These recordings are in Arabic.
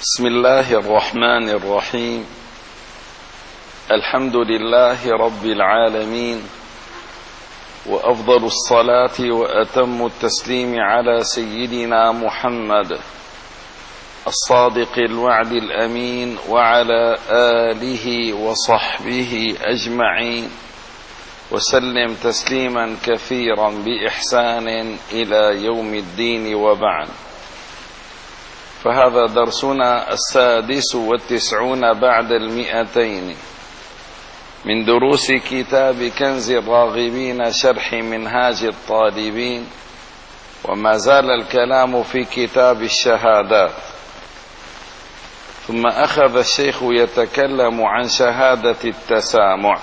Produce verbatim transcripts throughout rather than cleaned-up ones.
بسم الله الرحمن الرحيم. الحمد لله رب العالمين، وأفضل الصلاة وأتم التسليم على سيدنا محمد الصادق الوعد الأمين وعلى آله وصحبه أجمعين، وسلم تسليما كثيرا بإحسان إلى يوم الدين، وبعد. فهذا درسنا السادس والتسعون بعد المئتين من دروس كتاب كنز الراغبين شرح منهاج الطالبين، وما زال الكلام في كتاب الشهادات. ثم أخذ الشيخ يتكلم عن شهادة التسامع.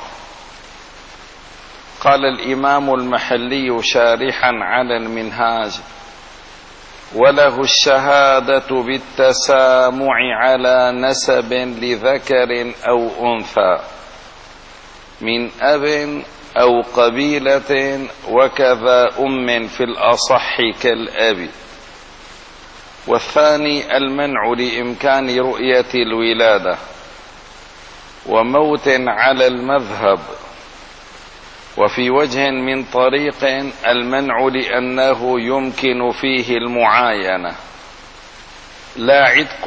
قال الإمام المحلي شارحا على المنهاج: وله الشهادة بالتسامع على نسب لذكر أو أنثى من أب أو قبيلة، وكذا أم في الأصح كالأب. والثاني المنع لإمكان رؤية الولادة، وموت على المذهب. وفي وجه من طريق المنع لأنه يمكن فيه المعاينة، لا عتق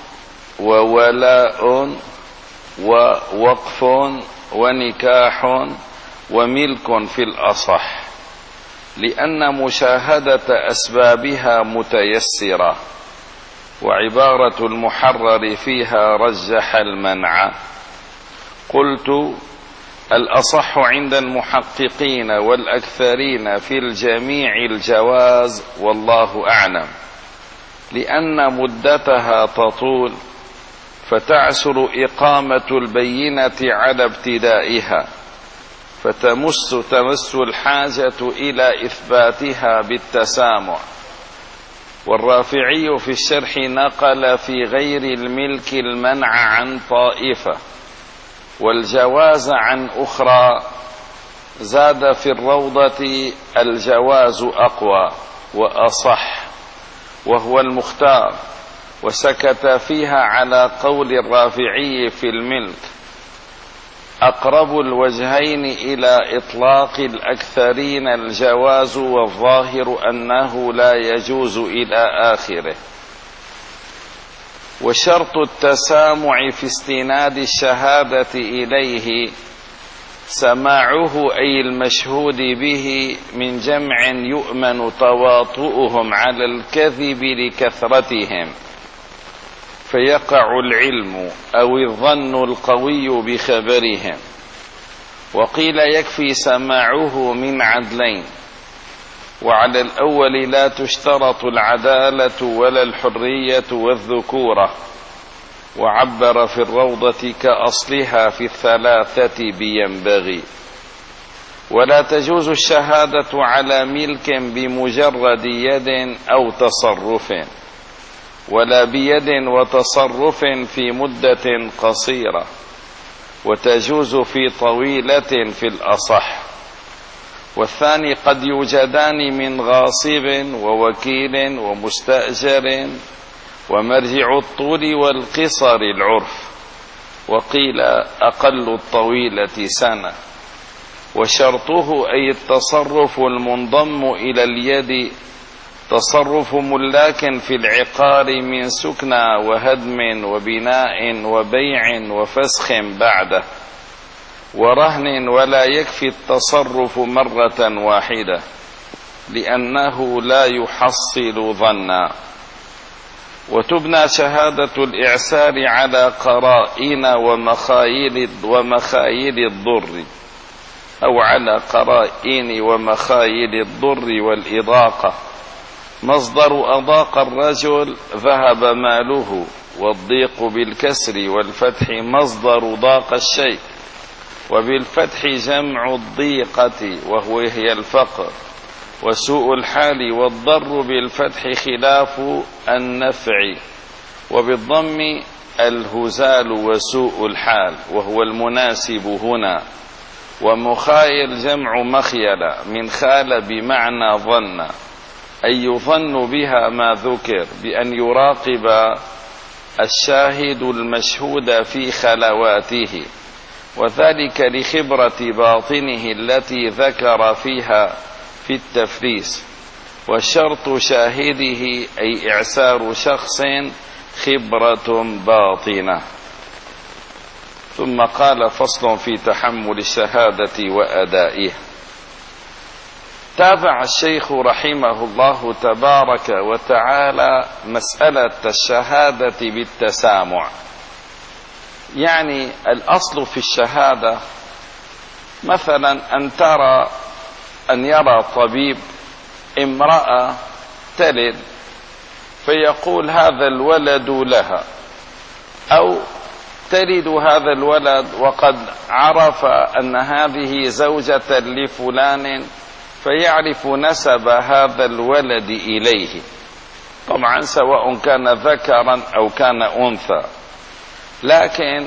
وولاء ووقف ونكاح وملك في الأصح، لأن مشاهدة أسبابها متيسرة، وعبارة المحرر فيها رجح المنع. قلت: الأصح عند المحققين والأكثرين في الجميع الجواز، والله أعلم، لأن مدتها تطول، فتعسر إقامة البينة على ابتدائها، فتمس تمس الحاجة إلى إثباتها بالتسامع. والرافعي في الشرح نقل في غير الملك المنع عن طائفة، والجواز عن أخرى. زاد في الروضة: الجواز أقوى وأصح، وهو المختار، وسكت فيها على قول الرافعي في الملك. أقرب الوجهين إلى إطلاق الأكثرين الجواز، والظاهر أنه لا يجوز إلى آخره. وشرط التسامع في استناد الشهادة إليه سماعه، أي المشهود به، من جمع يؤمن تواطؤهم على الكذب لكثرتهم، فيقع العلم أو الظن القوي بخبرهم. وقيل يكفي سماعه من عدلين، وعلى الأول لا تشترط العدالة ولا الحرية والذكورة. وعبر في الروضة كأصلها في الثلاثة بينبغي. ولا تجوز الشهادة على ملك بمجرد يد أو تصرف، ولا بيد وتصرف في مدة قصيرة، وتجوز في طويلة في الأصح. والثاني قد يوجدان من غاصب ووكيل ومستأجر، ومرجع الطول والقصر العرف. وقيل أقل الطويلة سنة. وشرطه أي التصرف المنضم إلى اليد، تصرف ملاك في العقار من سكنى وهدم وبناء وبيع وفسخ بعده ورهن. ولا يكفي التصرف مرة واحدة، لأنه لا يحصل ظنا. وتبنى شهادة الإعسار على قرائن ومخايل ومخايل الضر، أو على قرائن ومخايل الضر والإضاقة. مصدر أضاق الرجل ذهب ماله، والضيق بالكسر والفتح مصدر ضاق الشيء، وبالفتح جمع الضيقة وهو هي الفقر. وسوء الحال والضر بالفتح خلاف النفع، وبالضم الهزال وسوء الحال وهو المناسب هنا. ومخايل جمع مخيلة من خال بمعنى ظن، أي يظن بها ما ذكر بأن يراقب الشاهد المشهود في خلواته، وذلك لخبرة باطنه التي ذكر فيها في التفليس. وشرط شاهده أي إعسار شخص خبرة باطنة. ثم قال: فصل في تحمل الشهادة وأدائها. تابع الشيخ رحمه الله تبارك وتعالى مسألة الشهادة بالتسامع. يعني الأصل في الشهادة مثلا أن ترى أن يرى طبيب امرأة تلد فيقول هذا الولد لها، أو تلد هذا الولد وقد عرف أن هذه زوجة لفلان فيعرف نسب هذا الولد إليه، طبعا سواء كان ذكرا أو كان أنثى. لكن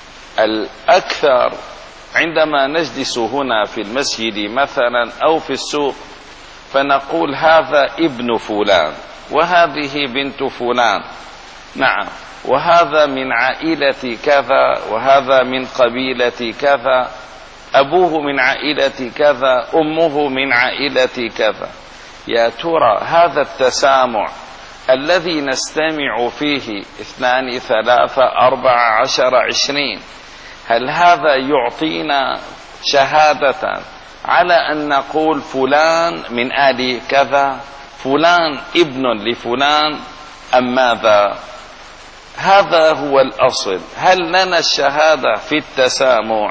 الأكثر عندما نجلس هنا في المسجد مثلا أو في السوق فنقول هذا ابن فلان وهذه بنت فلان، نعم، وهذا من عائلة كذا وهذا من قبيلة كذا، أبوه من عائلة كذا، أمه من عائلة كذا. يا ترى هذا التسامع الذي نستمع فيه اثنان ثلاثة أربعة عشر عشرين، هل هذا يعطينا شهادة على أن نقول فلان من آل كذا، فلان ابن لفلان، أم ماذا؟ هذا هو الأصل. هل لنا الشهادة في التسامع؟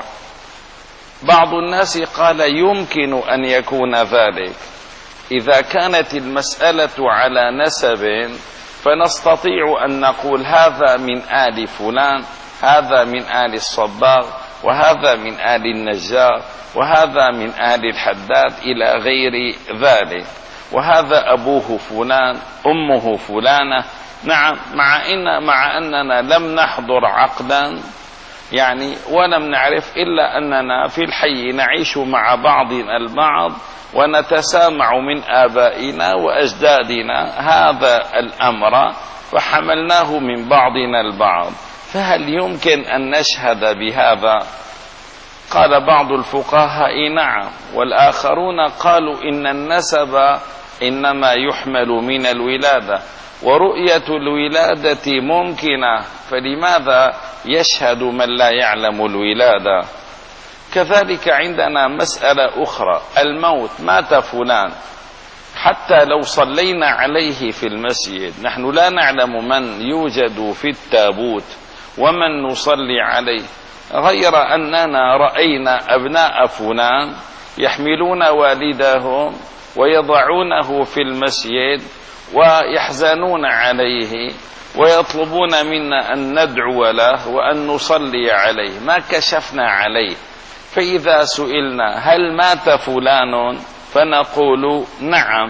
بعض الناس قال يمكن أن يكون ذلك إذا كانت المسألة على نسب، فنستطيع أن نقول هذا من آل فلان، هذا من آل الصباغ، وهذا من آل النجار، وهذا من آل الحداد إلى غير ذلك، وهذا أبوه فلان، أمه فلانة. نعم، مع إن مع أننا لم نحضر عقدا يعني ولم نعرف إلا أننا في الحي نعيش مع بعضنا البعض ونتسامع من آبائنا وأجدادنا هذا الأمر فحملناه من بعضنا البعض، فهل يمكن أن نشهد بهذا؟ قال بعض الفقهاء نعم، والآخرون قالوا إن النسب إنما يحمل من الولادة، ورؤية الولادة ممكنة، فلماذا يشهد من لا يعلم الولادة؟ كذلك عندنا مسألة أخرى، الموت، مات فلان، حتى لو صلينا عليه في المسجد نحن لا نعلم من يوجد في التابوت ومن نصلي عليه، غير أننا رأينا أبناء فلان يحملون والدهم ويضعونه في المسجد ويحزنون عليه ويطلبون منا أن ندعو له وأن نصلي عليه، ما كشفنا عليه. فإذا سئلنا هل مات فلان فنقول نعم،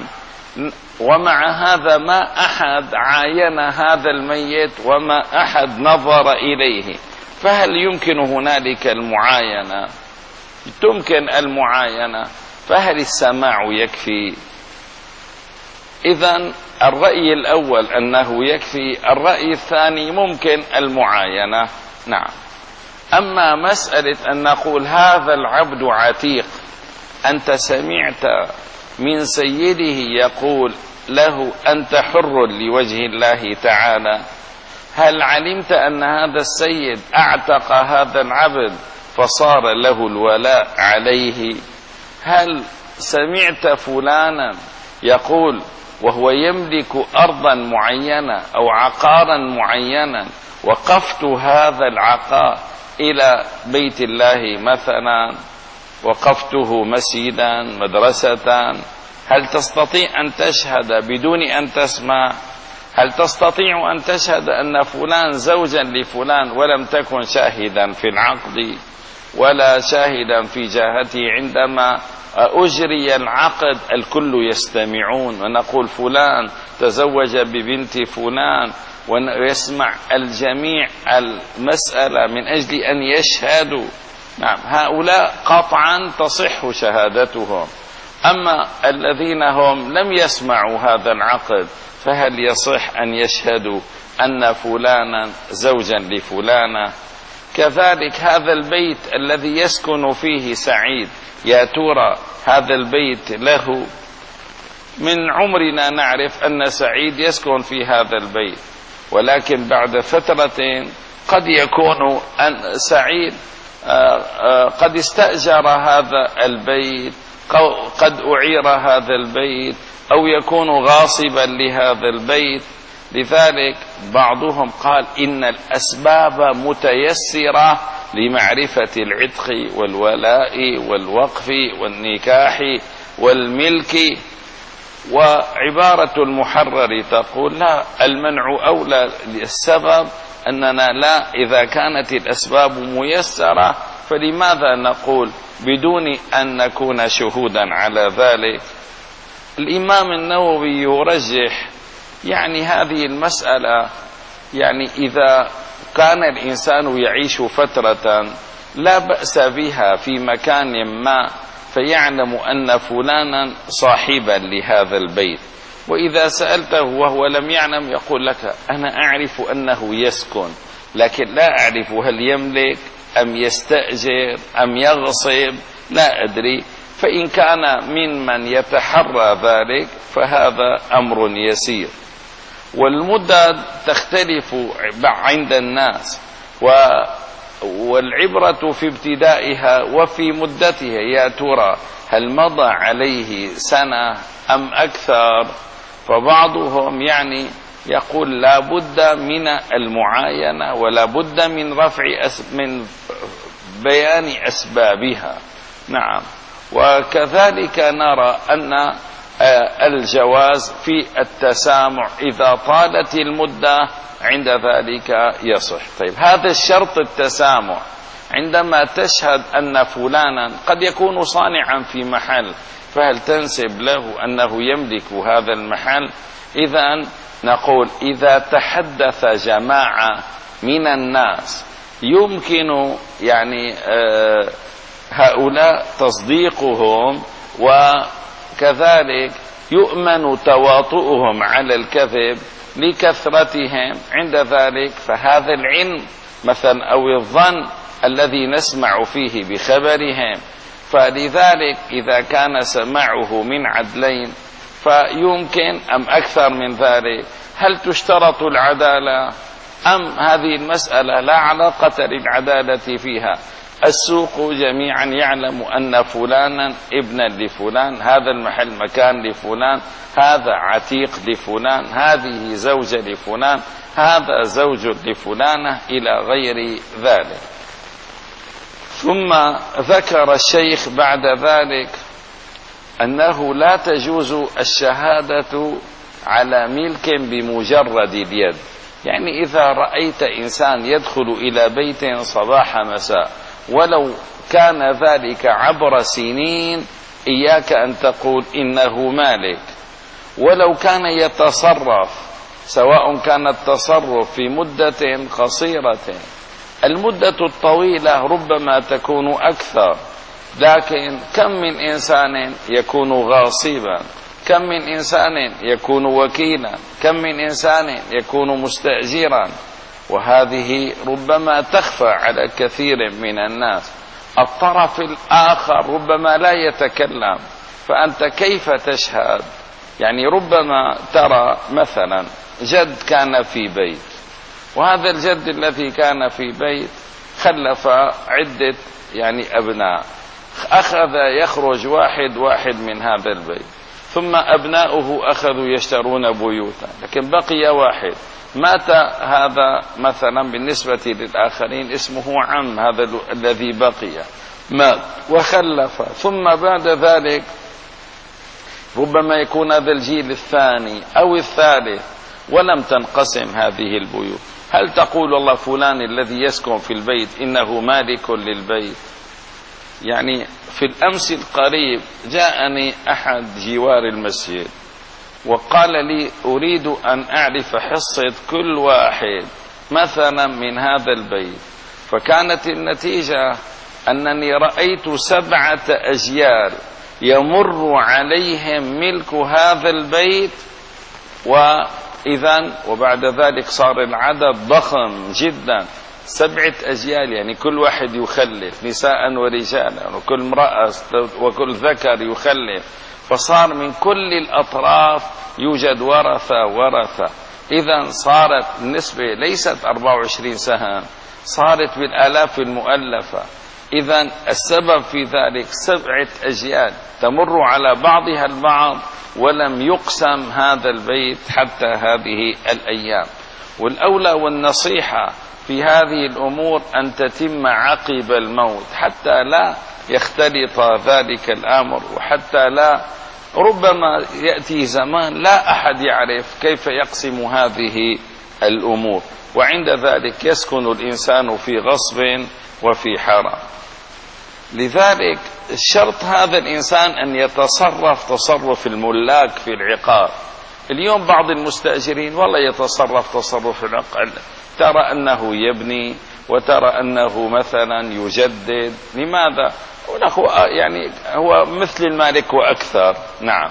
ومع هذا ما أحد عاين هذا الميت وما أحد نظر إليه، فهل يمكن هنالك المعاينة؟ تمكن المعاينة، فهل السماع يكفي؟ إذن الرأي الأول أنه يكفي، الرأي الثاني ممكن المعاينة. نعم. أما مسألة أن نقول هذا العبد عتيق، أنت سمعت من سيده يقول له أنت حر لوجه الله تعالى، هل علمت أن هذا السيد أعتق هذا العبد فصار له الولاء عليه؟ هل سمعت فلانا يقول وهو يملك أرضا معينة أو عقارا معينا، وقفت هذا العقار إلى بيت الله مثلا، وقفته مسجدا مدرسة، هل تستطيع أن تشهد بدون أن تسمع؟ هل تستطيع أن تشهد أن فلان زوجا لفلان ولم تكن شاهدا في العقد ولا شاهدا في جهته؟ عندما أجري العقد الكل يستمعون ونقول فلان تزوج ببنت فلان، ويسمع الجميع المسألة من أجل أن يشهدوا. نعم، هؤلاء قطعا تصح شهادتهم. أما الذين هم لم يسمعوا هذا العقد فهل يصح أن يشهدوا أن فلانا زوجا لفلانة. كذلك هذا البيت الذي يسكن فيه سعيد، يا ترى هذا البيت له؟ من عمرنا نعرف أن سعيد يسكن في هذا البيت، ولكن بعد فترة قد يكون أن سعيد قد استأجر هذا البيت، قد أعير هذا البيت، أو يكون غاصبا لهذا البيت. لذلك بعضهم قال إن الأسباب متيسرة لمعرفة العتق والولاء والوقف والنكاح والملك. وعبارة المحرر تقول لا، المنع أولى للسبب، أننا لا، إذا كانت الأسباب ميسرة فلماذا نقول بدون أن نكون شهودا على ذلك؟ الإمام النووي يرجح يعني هذه المسألة، يعني إذا كان الإنسان يعيش فترة لا بأس بها في مكان ما، فيعلم أن فلانا صاحبا لهذا البيت، وإذا سألته وهو لم يعلم يقول لك أنا أعرف أنه يسكن، لكن لا أعرف هل يملك أم يستأجر أم يغصب، لا أدري. فإن كان ممن يتحرى ذلك فهذا أمر يسير. والمدة تختلف عند الناس، والعبرة في ابتدائها وفي مدتها، يا ترى هل مضى عليه سنة أم أكثر؟ فبعضهم يعني يقول لا بد من المعاينة ولا بد من رفع أس من بيان أسبابها. نعم. وكذلك نرى أن الجواز في التسامح إذا طالت المدة عند ذلك يصح. طيب هذا الشرط التسامح، عندما تشهد أن فلانا قد يكون صانعا في محل، فهل تنسب له أنه يملك هذا المحل؟ إذن نقول إذا تحدث جماعة من الناس يمكن يعني آه هؤلاء تصديقهم، وكذلك يؤمن تواطؤهم على الكذب لكثرتهم، عند ذلك فهذا العلم مثلا أو الظن الذي نسمع فيه بخبرهم، فلذلك إذا كان سماعه من عدلين فيمكن أم أكثر من ذلك. هل تشترط العدالة أم هذه المسألة لا علاقة للعدالة فيها؟ السوق جميعا يعلم أن فلانا ابنا لفلان، هذا المحل مكان لفلان، هذا عتيق لفلان، هذه زوجة لفلان، هذا زوج لفلانة، إلى غير ذلك. ثم ذكر الشيخ بعد ذلك أنه لا تجوز الشهادة على ملك بمجرد اليد، يعني إذا رأيت إنسان يدخل إلى بيت صباح مساء ولو كان ذلك عبر سنين إياك أن تقول إنه مالك، ولو كان يتصرف سواء كان التصرف في مدة قصيرة، المدة الطويلة ربما تكون أكثر، لكن كم من إنسان يكون غاصبا، كم من إنسان يكون وكيلا، كم من إنسان يكون مستأجرا، وهذه ربما تخفى على كثير من الناس. الطرف الآخر ربما لا يتكلم، فأنت كيف تشهد؟ يعني ربما ترى مثلا جد كان في بيت، وهذا الجد الذي كان في بيت خلف عدة يعني أبناء، أخذ يخرج واحد واحد من هذا البيت، ثم أبناؤه أخذوا يشترون بيوتا، لكن بقي واحد مات. هذا مثلا بالنسبة للآخرين اسمه عم، هذا الذي بقي مات وخلف، ثم بعد ذلك ربما يكون هذا الجيل الثاني أو الثالث ولم تنقسم هذه البيوت. هل تقول والله فلان الذي يسكن في البيت إنه مالك للبيت؟ يعني في الأمس القريب جاءني أحد جوار المسجد وقال لي أريد أن أعرف حصة كل واحد مثلا من هذا البيت، فكانت النتيجة أنني رأيت سبعة أجيال يمر عليهم ملك هذا البيت، إذن وبعد ذلك صار العدد ضخم جدا، سبعة أجيال، يعني كل واحد يخلف نساء ورجالا، وكل امرأة وكل ذكر يخلف، فصار من كل الأطراف يوجد ورثة ورثة. إذن صارت النسبة ليست أربعة وعشرين سهم، صارت بالآلاف المؤلفة. إذن السبب في ذلك سبعة أجيال تمر على بعضها البعض ولم يقسم هذا البيت حتى هذه الأيام. والأولى والنصيحة في هذه الأمور أن تتم عقب الموت حتى لا يختلط ذلك الأمر، وحتى لا ربما يأتي زمان لا أحد يعرف كيف يقسم هذه الأمور، وعند ذلك يسكن الإنسان في غصب وفي حرام. لذلك الشرط هذا الإنسان أن يتصرف تصرف الملاك في العقار. اليوم بعض المستأجرين والله يتصرف تصرف العقار، ترى أنه يبني وترى أنه مثلا يجدد. لماذا؟ يعني هو مثل المالك وأكثر. نعم.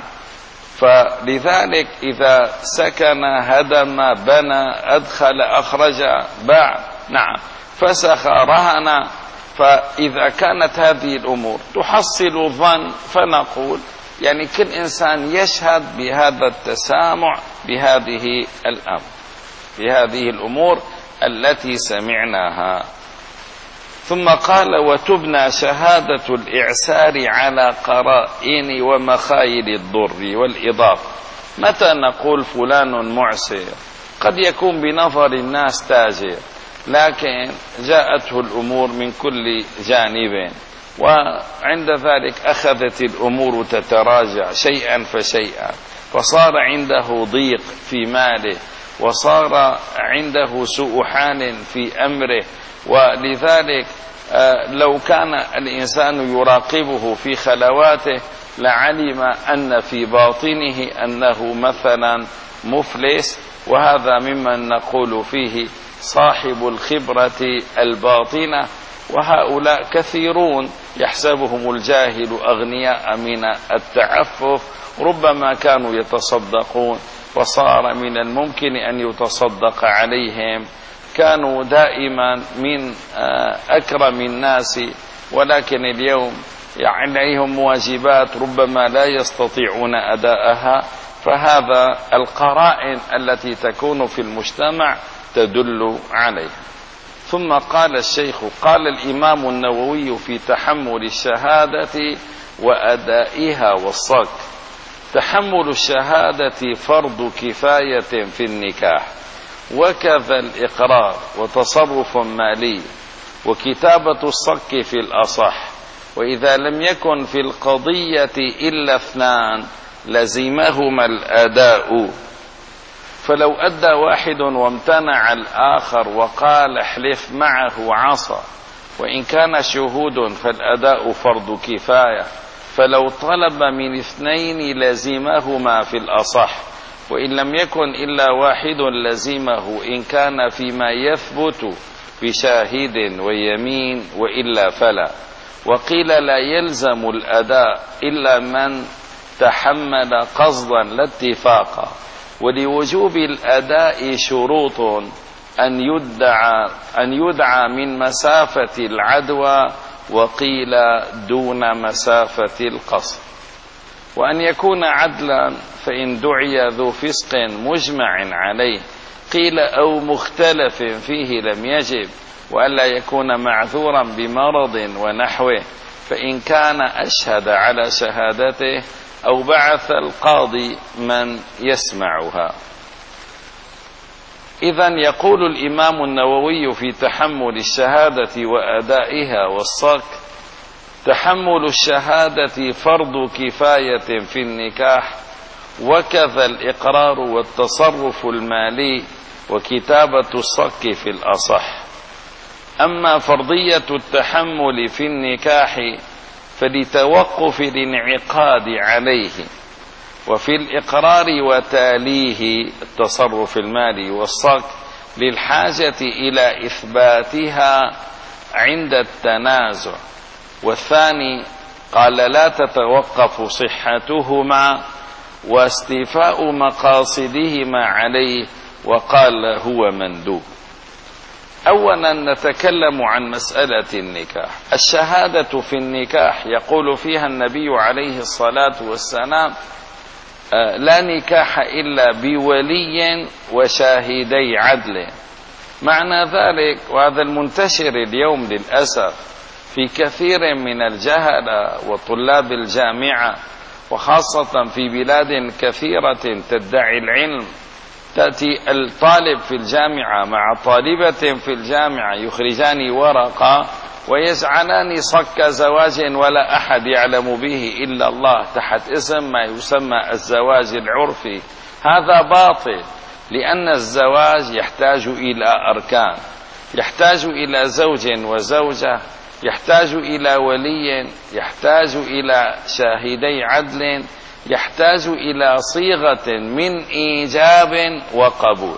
فلذلك إذا سكن هدم بنى أدخل أخرج باع، نعم، فسخ رهن، فإذا كانت هذه الأمور تحصل الظن فنقول يعني كل إنسان يشهد بهذا التسامع بهذه الأمر بهذه الأمور التي سمعناها. ثم قال: وتبنى شهادة الإعسار على قرائن ومخايل الضر والإضافة. متى نقول فلان معسر؟ قد يكون بنظر الناس تاجر، لكن جاءته الأمور من كل جانب، وعند ذلك أخذت الأمور تتراجع شيئا فشيئا، فصار عنده ضيق في ماله، وصار عنده سوء حال في أمره. ولذلك لو كان الإنسان يراقبه في خلواته لعلم أن في باطنه أنه مثلا مفلس، وهذا ممن نقول فيه صاحب الخبرة الباطنة. وهؤلاء كثيرون يحسبهم الجاهل أغنياء من التعفف، ربما كانوا يتصدقون وصار من الممكن أن يتصدق عليهم، كانوا دائما من أكرم الناس، ولكن اليوم عليهم واجبات ربما لا يستطيعون أداءها. فهذا القرائن التي تكون في المجتمع تدل عليها. ثم قال الشيخ: قال الإمام النووي في تحمل الشهادة وأدائها والصك: تحمل الشهادة فرض كفاية في النكاح، وكذا الإقرار وتصرف مالي، وكتابة الصك في الأصح. وإذا لم يكن في القضية إلا اثنان لزمهما الأداء، فلو أدى واحد وامتنع الآخر وقال احلف معه عصى، وإن كان شهود فالأداء فرض كفاية، فلو طلب من اثنين لزمهما في الأصح، وإن لم يكن إلا واحد لزمه إن كان فيما يثبت بشاهد ويمين، وإلا فلا. وقيل لا يلزم الأداء إلا من تحمل قصدا لا اتفاقا. ولوجوب الأداء شروط: أن يدعى أن يدعى من مسافة العدوى، وقيل دون مسافة القصر، وأن يكون عدلا، فإن دعي ذو فسق مجمع عليه قيل أو مختلف فيه لم يجب، وألا يكون معذورا بمرض ونحوه، فإن كان أشهد على شهادته أو بعث القاضي من يسمعها. إذن يقول الإمام النووي في تحمل الشهادة وأدائها والصك: تحمل الشهادة فرض كفاية في النكاح، وكذا الإقرار والتصرف المالي، وكتابة الصك في الأصح. أما فرضية التحمل في النكاح فلتوقف الانعقاد عليه، وفي الإقرار وتاليه التصرف المالي والصك للحاجة إلى إثباتها عند التنازع. والثاني قال لا تتوقف صحتهما واستيفاء مقاصدهما عليه، وقال هو مندوب. أولا نتكلم عن مسألة النكاح. الشهادة في النكاح يقول فيها النبي عليه الصلاة والسلام: لا نكاح إلا بولي وشاهدي عدل. معنى ذلك، وهذا المنتشر اليوم للأسف في كثير من الجهلة وطلاب الجامعة، وخاصة في بلاد كثيرة تدعي العلم، تأتي الطالب في الجامعة مع طالبة في الجامعة يخرجان ورقة ويجعلان صك زواج ولا أحد يعلم به إلا الله تحت اسم ما يسمى الزواج العرفي. هذا باطل، لأن الزواج يحتاج إلى أركان، يحتاج إلى زوج وزوجة، يحتاج إلى ولي، يحتاج إلى شاهدي عدل، يحتاج إلى صيغة من إيجاب وقبول.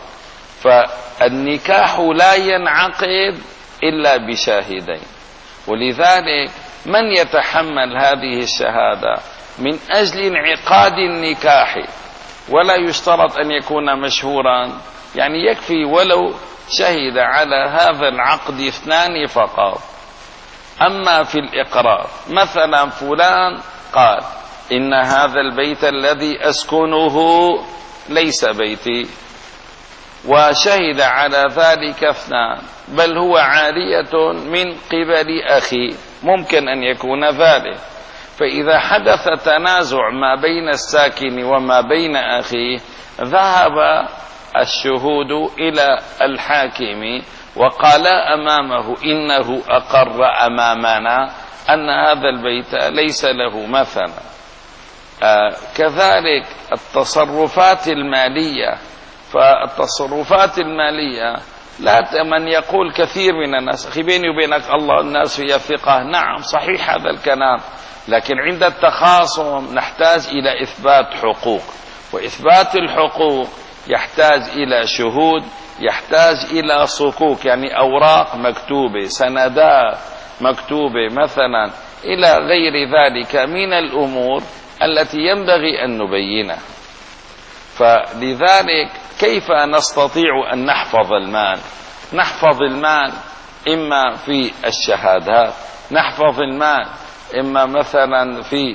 فالنكاح لا ينعقد إلا بشاهدين. ولذلك من يتحمل هذه الشهادة من أجل انعقاد النكاح، ولا يشترط أن يكون مشهورا، يعني يكفي ولو شهد على هذا العقد اثنان فقط. أما في الإقرار، مثلا فلان قال: إن هذا البيت الذي أسكنه ليس بيتي، وشهد على ذلك اثنان، بل هو عارية من قبل أخي، ممكن أن يكون ذلك. فإذا حدث تنازع ما بين الساكن وما بين أخيه، ذهب الشهود إلى الحاكم وقال أمامه: إنه أقر أمامنا أن هذا البيت ليس له مثلا. آه كذلك التصرفات المالية. فالتصرفات المالية، لا من يقول كثير من الناس: أخي بيني وبينك الله الناس هي ثقة. نعم صحيح هذا الكلام، لكن عند التخاصم نحتاج إلى إثبات حقوق، وإثبات الحقوق يحتاج إلى شهود، يحتاج إلى صكوك، يعني أوراق مكتوبة، سندات مكتوبة مثلا، إلى غير ذلك من الأمور التي ينبغي أن نبينها. فلذلك كيف نستطيع أن نحفظ المال؟ نحفظ المال إما في الشهادات، نحفظ المال إما مثلا في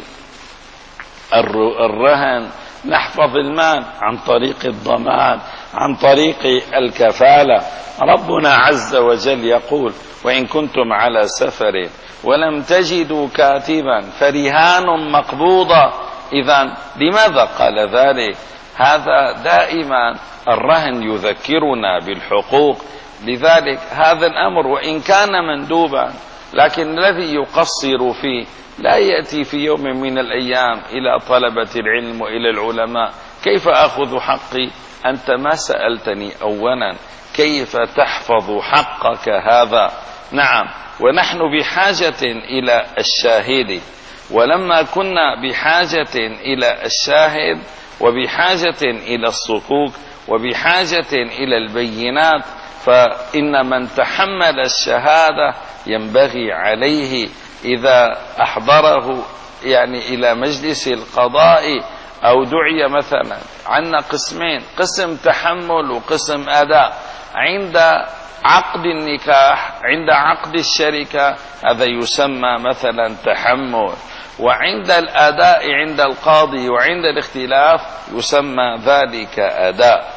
الرهن، نحفظ المال عن طريق الضمان، عن طريق الكفالة. ربنا عز وجل يقول: وإن كنتم على سفر ولم تجدوا كاتبا فرهان مقبوضة. إذن لماذا قال ذلك؟ هذا دائما الرهن يذكرنا بالحقوق. لذلك هذا الأمر وإن كان مندوبا، لكن الذي يقصر فيه لا يأتي في يوم من الأيام إلى طلبة العلم وإلى العلماء: كيف أخذ حقي؟ أنت ما سألتني أولا كيف تحفظ حقك هذا. نعم، ونحن بحاجة إلى الشاهد، ولما كنا بحاجة إلى الشاهد وبحاجة إلى الصكوك وبحاجة إلى البينات، فإن من تحمل الشهادة ينبغي عليه إذا أحضره يعني إلى مجلس القضاء أو دعي مثلا، عندنا قسمين: قسم تحمل وقسم أداء. عند عقد النكاح، عند عقد الشركة، هذا يسمى مثلا تحمل، وعند الأداء عند القاضي وعند الاختلاف يسمى ذلك أداء.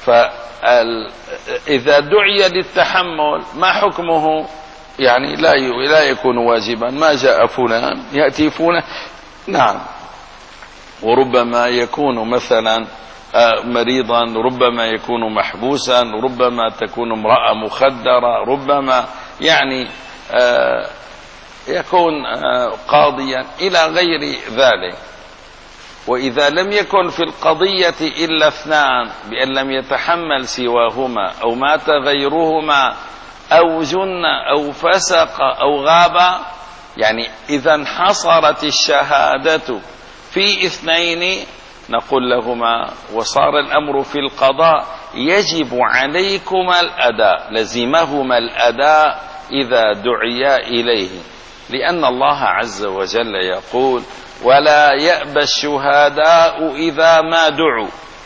فإذا دعي للتحمل ما حكمه؟ يعني لا لا يكون واجبا. ما جاء فلان يأتي فلان، نعم، وربما يكون مثلا مريضا، ربما يكون محبوسا، ربما تكون امرأة مخدرة، ربما يعني يكون قاضيا إلى غير ذلك. وإذا لم يكن في القضية إلا اثنان بأن لم يتحمل سواهما أو مات غيرهما أو جن أو فسق أو غاب، يعني إذا انحصرت الشهادة في اثنين، نقول لهما وصار الأمر في القضاء يجب عليكما الأداء، لزمهما الأداء إذا دعيا إليه، لأن الله عز وجل يقول: ولا يأبى الشهداء إذا ما دعوا.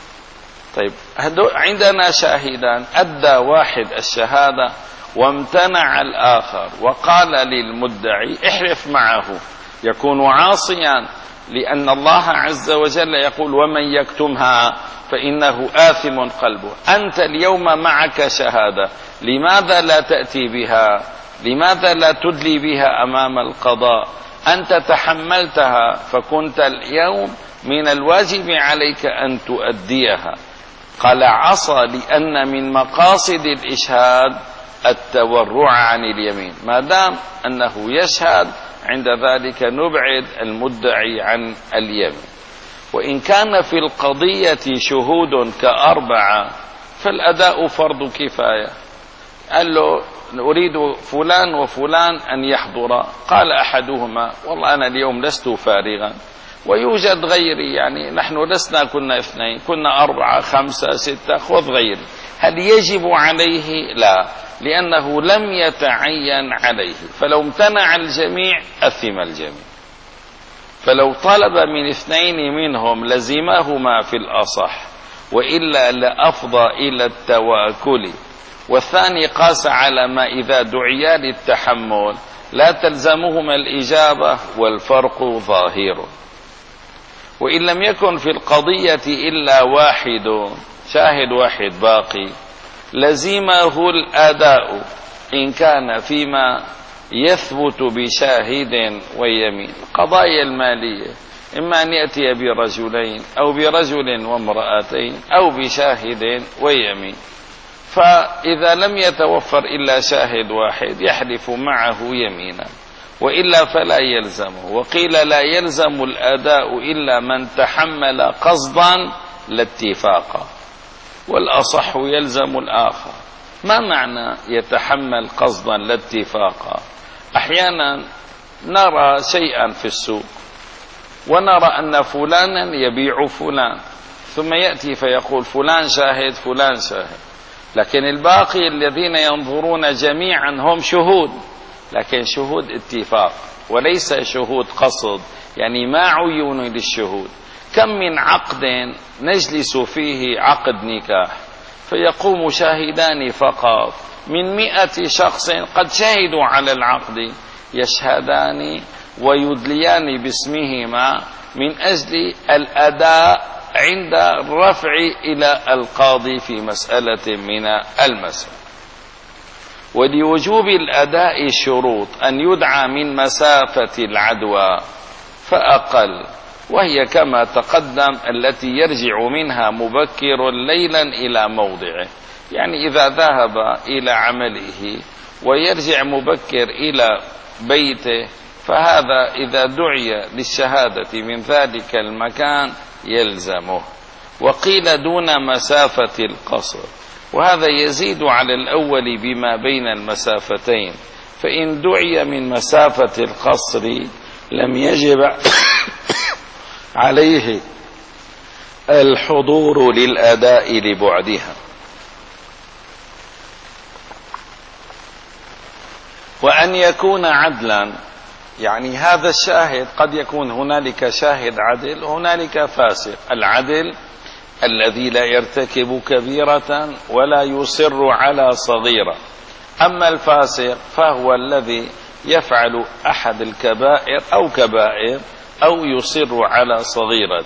طيب عندنا شاهدان، أدى واحد الشهادة وامتنع الآخر وقال للمدعي احلف معه، يكون عاصيا، لأن الله عز وجل يقول ومن يكتمها فإنه آثم قلبه. أنت اليوم معك شهادة، لماذا لا تأتي بها؟ لماذا لا تدلي بها أمام القضاء؟ أنت تحملتها، فكنت اليوم من الواجب عليك أن تؤديها. قال عصى لأن من مقاصد الإشهاد التورع عن اليمين، ما دام أنه يشهد عند ذلك نبعد المدعي عن اليمين. وإن كان في القضية شهود كأربعة فالأداء فرض كفاية. قال له أريد فلان وفلان أن يحضر، قال أحدهما والله أنا اليوم لست فارغا ويوجد غيري، يعني نحن لسنا كنا اثنين، كنا أربعة خمسة ستة، خذ غيري. هل يجب عليه؟ لا، لأنه لم يتعين عليه، فلو امتنع الجميع أثم الجميع. فلو طلب من اثنين منهم لزمهما في الأصح، وإلا لأفضى إلى التواكل. والثاني قاس على ما إذا دعيا للتحمل لا تلزمهما الإجابة والفرق ظاهر. وإن لم يكن في القضية إلا واحد، شاهد واحد باقي، لزمه الأداء إن كان فيما يثبت بشاهد ويمين. قضايا المالية إما أن يأتي برجلين أو برجل وامرأتين أو بشاهد ويمين، فإذا لم يتوفر إلا شاهد واحد يحلف معه يمينا، وإلا فلا يلزمه. وقيل لا يلزم الأداء إلا من تحمل قصدا لاتفاقا، والأصح يلزم الآخر. ما معنى يتحمل قصدا لاتفاقا؟ أحيانا نرى شيئا في السوق ونرى أن فلانا يبيع فلان، ثم يأتي فيقول فلان شاهد فلان شاهد، لكن الباقي الذين ينظرون جميعا هم شهود، لكن شهود اتفاق وليس شهود قصد، يعني ما عيون للشهود. كم من عقد نجلس فيه عقد نكاح فيقوم شاهدان فقط من مئة شخص قد شهدوا على العقد، يشهدان ويدليان باسمهما من أجل الأداء عند الرفع إلى القاضي في مسألة من المسائل. ولوجوب الأداء شروط: أن يدعى من مسافة العدوى فأقل، وهي كما تقدم التي يرجع منها مبكر ليلا إلى موضعه، يعني إذا ذهب إلى عمله ويرجع مبكر إلى بيته فهذا إذا دعي للشهادة من ذلك المكان يلزمه. وقيل دون مسافة القصر، وهذا يزيد على الأول بما بين المسافتين، فإن دعي من مسافة القصر لم يجب عليه الحضور للأداء لبعدها. وأن يكون عدلا، يعني هذا الشاهد قد يكون هنالك شاهد عدل هنالك فاسق. العدل الذي لا يرتكب كبيرة ولا يصر على صغيرة، أما الفاسق فهو الذي يفعل أحد الكبائر أو كبائر أو يصر على صغيرة.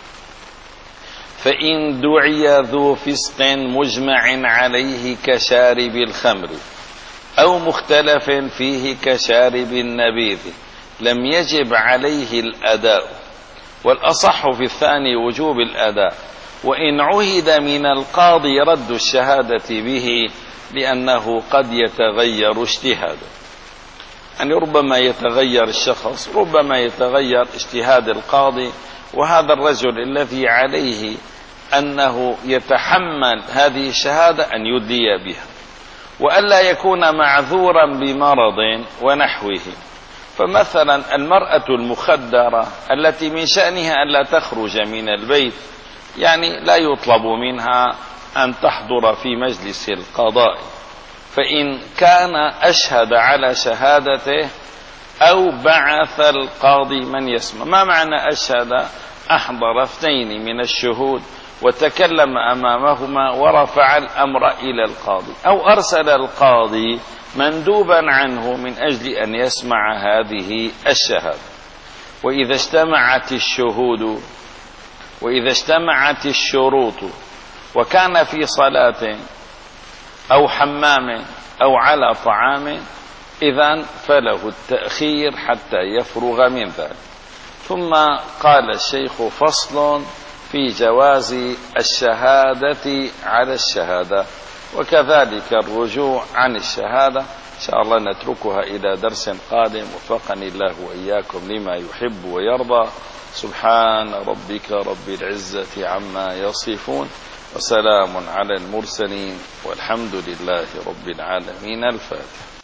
فإن دعي ذو فسق مجمع عليه كشارب الخمر أو مختلف فيه كشارب النبيذ لم يجب عليه الأداء، والأصح في الثاني وجوب الأداء، وإن عهد من القاضي رد الشهادة به لأنه قد يتغير اجتهاده، يعني ربما يتغير الشخص، ربما يتغير اجتهاد القاضي، وهذا الرجل الذي عليه أنه يتحمل هذه الشهادة أن يدلي بها، وألا يكون معذورا بمرض ونحوه. فمثلا المرأة المخدرة التي من شأنها ألا تخرج من البيت، يعني لا يطلب منها أن تحضر في مجلس القضاء، فإن كان أشهد على شهادته أو بعث القاضي من يسمع. ما معنى أشهد؟ أحضر اثنين من الشهود وتكلم أمامهما ورفع الأمر إلى القاضي، أو أرسل القاضي مندوبا عنه من أجل أن يسمع هذه الشهادة. وإذا اجتمعت الشهود وإذا اجتمعت الشروط وكان في صلاة أو حمام أو على طعام، إذن فله التأخير حتى يفرغ من ذلك. ثم قال الشيخ: فصل في جواز الشهادة على الشهادة، وكذلك الرجوع عن الشهادة. إن شاء الله نتركها إلى درس قادم، وفقني الله وإياكم لما يحب ويرضى. سبحان ربك رب العزة عما يصفون، وسلام على المرسلين، والحمد لله رب العالمين. الفاتحة.